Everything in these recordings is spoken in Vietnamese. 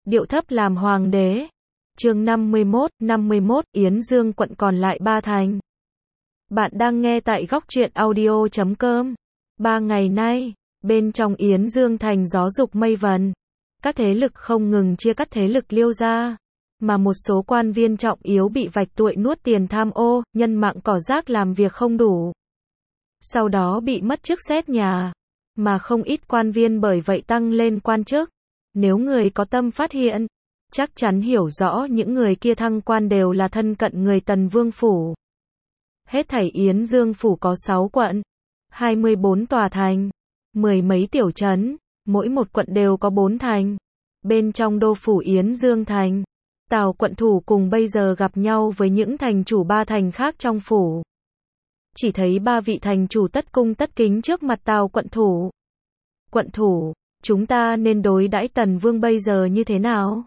điệu thấp làm hoàng đế. Chương 51, Yến Dương quận còn lại 3 thành. Bạn đang nghe tại góc truyện audio.com. 3 ngày nay, bên trong Yến Dương thành gió dục mây vần. Các thế lực không ngừng chia cắt thế lực liêu ra, mà một số quan viên trọng yếu bị vạch tội nuốt tiền tham ô, nhân mạng cỏ rác làm việc không đủ. Sau đó bị mất chức xét nhà, mà không ít quan viên bởi vậy tăng lên quan chức. Nếu người có tâm phát hiện, chắc chắn hiểu rõ những người kia thăng quan đều là thân cận người Tần Vương phủ. Hết thảy Yến Dương phủ có 6 quận, 24 tòa thành, 10 mấy tiểu trấn, mỗi một quận đều có 4 thành. Bên trong đô phủ Yến Dương thành, Tào quận thủ cùng bây giờ gặp nhau với những thành chủ 3 thành khác trong phủ. Chỉ thấy 3 vị thành chủ tất cung tất kính trước mặt Tào quận thủ. Quận thủ, chúng ta nên đối đãi Tần Vương bây giờ như thế nào?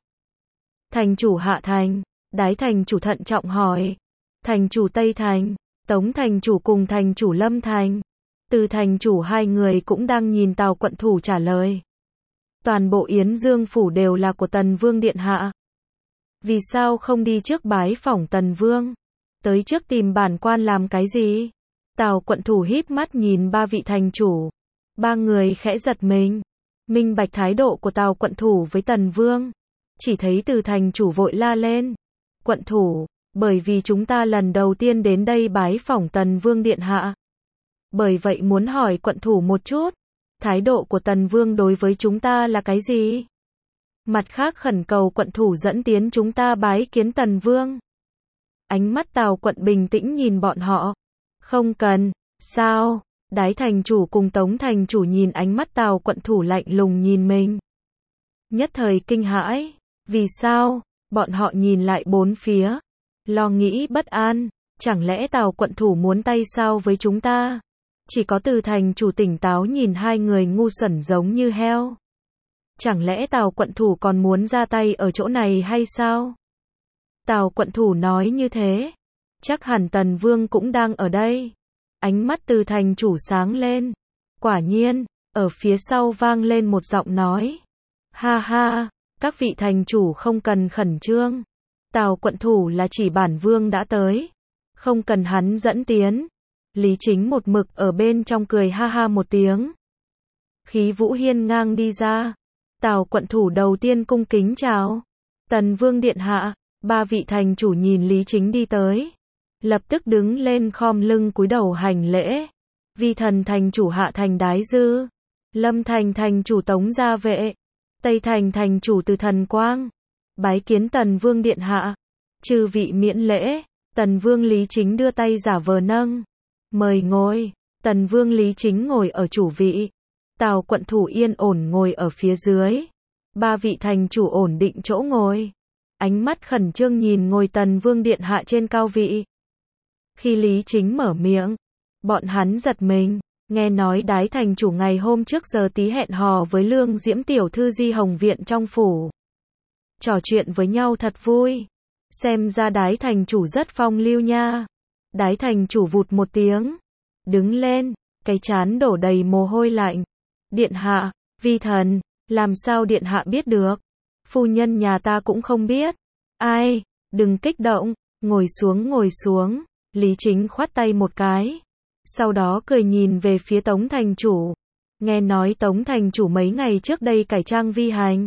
Thành chủ Hạ Thành, Đái thành chủ thận trọng hỏi. Thành chủ Tây Thành, Tống thành chủ cùng thành chủ Lâm Thành, Từ thành chủ hai người cũng đang nhìn Tào quận thủ trả lời. Toàn bộ Yến Dương phủ đều là của Tần Vương điện hạ. Vì sao không đi trước bái phỏng Tần Vương? Tới trước tìm bản quan làm cái gì? Tào quận thủ híp mắt nhìn 3 vị thành chủ. 3 người khẽ giật mình. Minh bạch thái độ của Tào quận thủ với Tần Vương. Chỉ thấy Từ thành chủ vội la lên. Quận thủ, bởi vì chúng ta lần đầu tiên đến đây bái phỏng Tần Vương điện hạ. Bởi vậy muốn hỏi quận thủ một chút. Thái độ của Tần Vương đối với chúng ta là cái gì? Mặt khác khẩn cầu quận thủ dẫn tiến chúng ta bái kiến Tần Vương. Ánh mắt Tào quận bình tĩnh nhìn bọn họ. Không cần, sao? Đái thành chủ cùng Tống thành chủ nhìn ánh mắt Tào quận thủ lạnh lùng nhìn mình. Nhất thời kinh hãi. Vì sao? Bọn họ nhìn lại bốn phía. Lo nghĩ bất an. Chẳng lẽ Tào quận thủ muốn tay sao với chúng ta? Chỉ có Từ thành chủ tỉnh táo nhìn hai người ngu xuẩn giống như heo. Chẳng lẽ Tào quận thủ còn muốn ra tay ở chỗ này hay sao? Tào quận thủ nói như thế. Chắc hẳn Tần Vương cũng đang ở đây. Ánh mắt Từ thành chủ sáng lên. Quả nhiên, ở phía sau vang lên một giọng nói. Ha ha, các vị thành chủ không cần khẩn trương. Tào quận thủ là chỉ bản Vương đã tới. Không cần hắn dẫn tiến. Lý Chính một mực ở bên trong cười ha ha một tiếng. Khí vũ hiên ngang đi ra. Tào quận thủ đầu tiên cung kính chào. Tần Vương điện hạ. 3 vị thành chủ nhìn Lý Chính đi tới. Lập tức đứng lên khom lưng cúi đầu hành lễ. Vi thần thành chủ Hạ Thành Đái Dư. Lâm Thành thành chủ Tống Gia Vệ. Tây Thành thành chủ Từ Thần Quang. Bái kiến Tần Vương điện hạ. Chư vị miễn lễ. Tần Vương Lý Chính đưa tay giả vờ nâng. Mời ngồi. Tần Vương Lý Chính ngồi ở chủ vị. Tào quận thủ yên ổn ngồi ở phía dưới. 3 vị thành chủ ổn định chỗ ngồi. Ánh mắt khẩn trương nhìn ngồi Tần Vương điện hạ trên cao vị. Khi Lý Chính mở miệng, bọn hắn giật mình, nghe nói Đái thành chủ ngày hôm trước giờ tí hẹn hò với Lương Diễm tiểu thư Di Hồng viện trong phủ. Trò chuyện với nhau thật vui. Xem ra Đái thành chủ rất phong lưu nha. Đái thành chủ vụt một tiếng, đứng lên, cái trán đổ đầy mồ hôi lạnh. Điện hạ, vi thần, làm sao điện hạ biết được? Phu nhân nhà ta cũng không biết. Ai, đừng kích động, ngồi xuống. Lý Chính khoát tay một cái. Sau đó cười nhìn về phía Tống thành chủ. Nghe nói Tống thành chủ mấy ngày trước đây cải trang vi hành.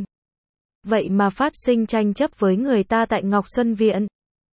Vậy mà phát sinh tranh chấp với người ta tại Ngọc Xuân Viện.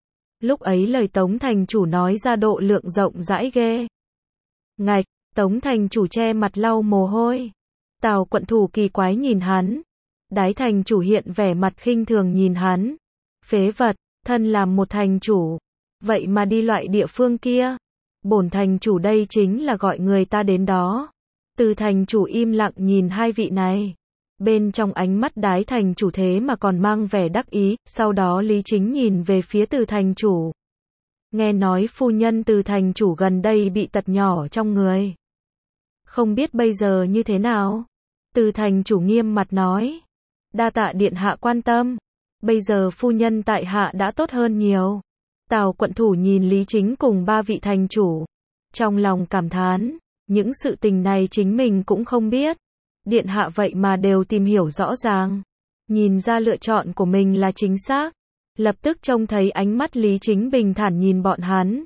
Lúc ấy lời Tống thành chủ nói ra độ lượng rộng rãi ghê. Ngạch, Tống thành chủ che mặt lau mồ hôi. Tào quận thủ kỳ quái nhìn hắn. Đái thành chủ hiện vẻ mặt khinh thường nhìn hắn. Phế vật, thân làm một thành chủ. Vậy mà đi loại địa phương kia. Bổn thành chủ đây chính là gọi người ta đến đó. Từ thành chủ im lặng nhìn hai vị này. Bên trong ánh mắt Đái thành chủ thế mà còn mang vẻ đắc ý. Sau đó Lý Chính nhìn về phía Từ thành chủ. Nghe nói phu nhân Từ thành chủ gần đây bị tật nhỏ trong người. Không biết bây giờ như thế nào? Từ thành chủ nghiêm mặt nói. Đa tạ điện hạ quan tâm. Bây giờ phu nhân tại hạ đã tốt hơn nhiều. Tào quận thủ nhìn Lý Chính cùng 3 vị thành chủ. Trong lòng cảm thán. Những sự tình này chính mình cũng không biết. Điện hạ vậy mà đều tìm hiểu rõ ràng. nhìn ra lựa chọn của mình là chính xác. Lập tức trông thấy ánh mắt Lý Chính bình thản nhìn bọn hắn.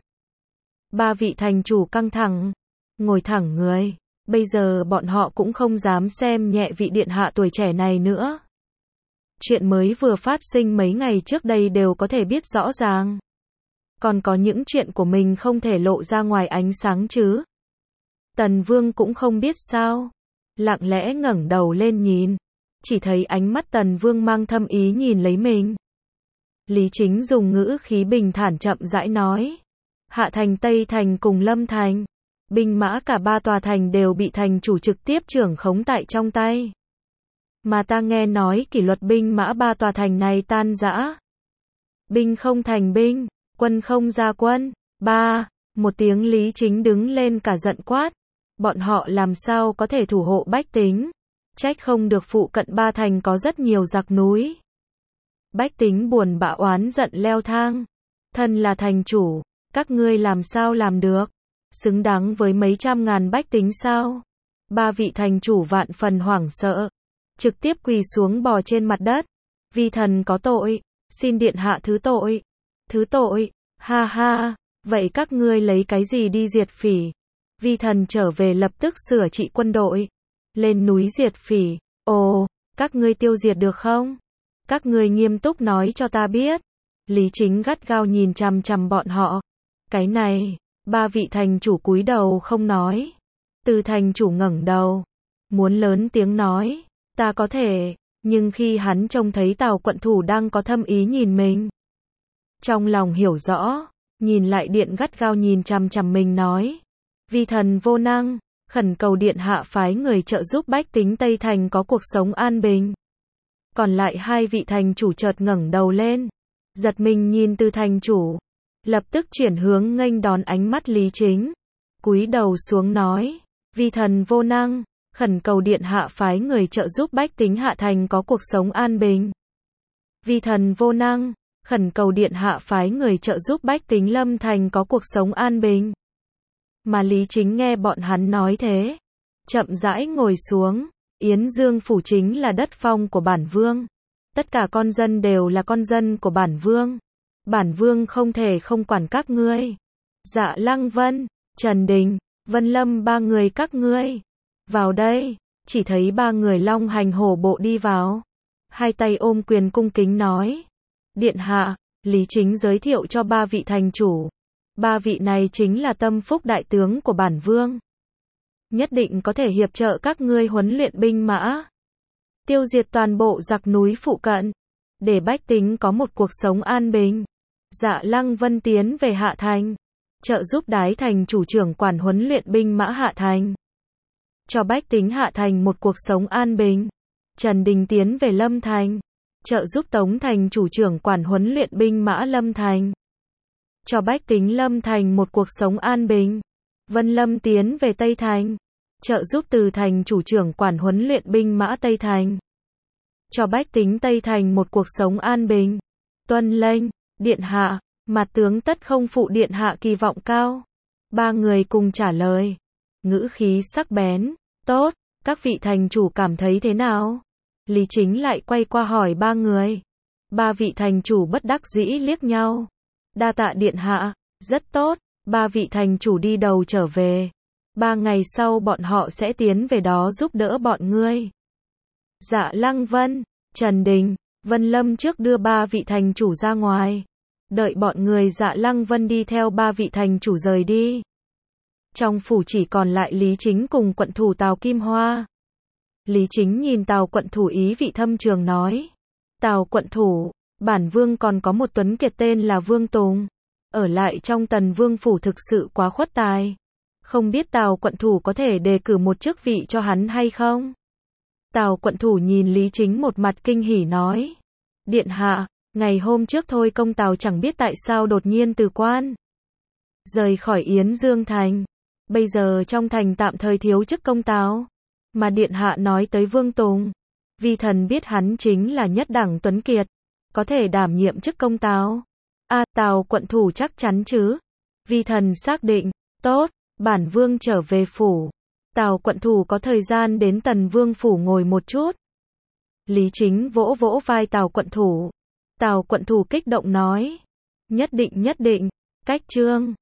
Ba vị thành chủ căng thẳng, ngồi thẳng người. Bây giờ bọn họ cũng không dám xem nhẹ vị điện hạ tuổi trẻ này nữa. Chuyện mới vừa phát sinh mấy ngày trước đây đều có thể biết rõ ràng. Còn có những chuyện của mình không thể lộ ra ngoài ánh sáng chứ. Tần Vương cũng không biết sao. Lặng lẽ ngẩng đầu lên nhìn. Chỉ thấy ánh mắt Tần Vương mang thâm ý nhìn lấy mình. Lý Chính dùng ngữ khí bình thản chậm rãi nói. Hạ thành, Tây thành cùng Lâm thành. Binh mã cả ba tòa thành đều bị thành chủ trực tiếp trưởng khống tại trong tay. Mà ta nghe nói kỷ luật binh mã ba tòa thành này tan rã. Binh không thành binh, quân không ra quân. Một tiếng Lý Chính đứng lên cả giận quát. Bọn họ làm sao có thể thủ hộ bách tính? Trách không được phụ cận ba thành có rất nhiều giặc núi. Bách tính buồn bã oán giận leo thang. Thân là thành chủ, các ngươi làm sao làm được? Xứng đáng với mấy trăm ngàn bách tính sao? Ba vị thành chủ vạn phần hoảng sợ. Trực tiếp quỳ xuống bò trên mặt đất. Vi thần có tội, xin điện hạ thứ tội. Thứ tội, ha ha, vậy các ngươi lấy cái gì đi diệt phỉ? Vi thần trở về lập tức sửa trị quân đội. Lên núi diệt phỉ, ồ, các ngươi tiêu diệt được không? Các ngươi nghiêm túc nói cho ta biết. Lý Chính gắt gao nhìn chằm chằm bọn họ. Cái này, ba vị thành chủ cúi đầu không nói. Từ thành chủ ngẩng đầu, muốn lớn tiếng nói, ta có thể, nhưng khi hắn trông thấy Tào quận thủ đang có thâm ý nhìn mình. Trong lòng hiểu rõ, nhìn lại điện gắt gao nhìn chằm chằm mình nói. Vi thần vô năng, khẩn cầu điện hạ phái người trợ giúp bách tính Tây Thành có cuộc sống an bình. Còn lại hai vị thành chủ chợt ngẩng đầu lên, giật mình nhìn từ thành chủ, lập tức chuyển hướng nghênh đón ánh mắt Lý Chính, cúi đầu xuống nói, vi thần vô năng, khẩn cầu điện hạ phái người trợ giúp bách tính Hạ Thành có cuộc sống an bình. Vi thần vô năng, khẩn cầu điện hạ phái người trợ giúp bách tính Lâm Thành có cuộc sống an bình. Mà Lý Chính nghe bọn hắn nói thế, chậm rãi ngồi xuống. Yến Dương phủ chính là đất phong của bản vương. Tất cả con dân đều là con dân của bản vương. Bản vương không thể không quản các ngươi. Dạ Lăng Vân, Trần Đình, Vân Lâm ba người các ngươi. Vào đây, chỉ thấy ba người long hành hổ bộ đi vào. Hai tay ôm quyền cung kính nói. Điện hạ, Lý Chính giới thiệu cho ba vị thành chủ. Ba vị này chính là tâm phúc đại tướng của bản vương. Nhất định có thể hiệp trợ các ngươi huấn luyện binh mã, tiêu diệt toàn bộ giặc núi phụ cận, để bách tính có một cuộc sống an bình. Dạ Lăng Vân tiến về Hạ Thành, trợ giúp Đái Thành chủ trưởng quản huấn luyện binh mã Hạ Thành, cho bách tính Hạ Thành một cuộc sống an bình. Trần Đình tiến về Lâm Thành, trợ giúp Tống Thành chủ trưởng quản huấn luyện binh mã Lâm Thành, cho bách tính Lâm Thành một cuộc sống an bình. Vân Lâm tiến về Tây Thành, trợ giúp Từ Thành chủ trưởng quản huấn luyện binh mã Tây Thành, cho bách tính Tây Thành một cuộc sống an bình. Tuân lệnh, điện hạ, mặt tướng tất không phụ điện hạ kỳ vọng cao. Ba người cùng trả lời, ngữ khí sắc bén. Tốt, các vị thành chủ cảm thấy thế nào? Lý Chính lại quay qua hỏi ba người. Ba vị thành chủ bất đắc dĩ liếc nhau. Đa tạ điện hạ, rất tốt. Ba vị thành chủ đi đầu trở về. 3 ngày sau bọn họ sẽ tiến về đó giúp đỡ bọn ngươi. Dạ Lăng Vân, Trần Đình, Vân Lâm trước đưa ba vị thành chủ ra ngoài. Đợi bọn người Dạ Lăng Vân đi theo ba vị thành chủ rời đi. Trong phủ chỉ còn lại Lý Chính cùng quận thủ Tào Kim Hoa. Lý Chính nhìn Tào quận thủ ý vị thâm trường nói. Tào quận thủ, bản vương còn có một tuấn kiệt tên là Vương Tùng. Ở lại trong Tần Vương phủ thực sự quá khuất tài. Không biết Tào quận thủ có thể đề cử một chức vị cho hắn hay không? Tào quận thủ nhìn Lý Chính một mặt kinh hỉ nói. Điện hạ, ngày hôm trước thôi công Tào chẳng biết tại sao đột nhiên từ quan. Rời khỏi Yến Dương Thành. Bây giờ trong thành tạm thời thiếu chức công Tào. Mà điện hạ nói tới Vương Tùng. Vi thần biết hắn chính là nhất đẳng tuấn kiệt. Có thể đảm nhiệm chức công Tào. Tào quận thủ chắc chắn chứ? Vi thần xác định. Tốt, bản vương trở về phủ. Tào quận thủ có thời gian đến Tần Vương phủ ngồi một chút. Lý Chính vỗ vỗ vai Tào quận thủ. Tào quận thủ kích động nói. Nhất định, cách Trương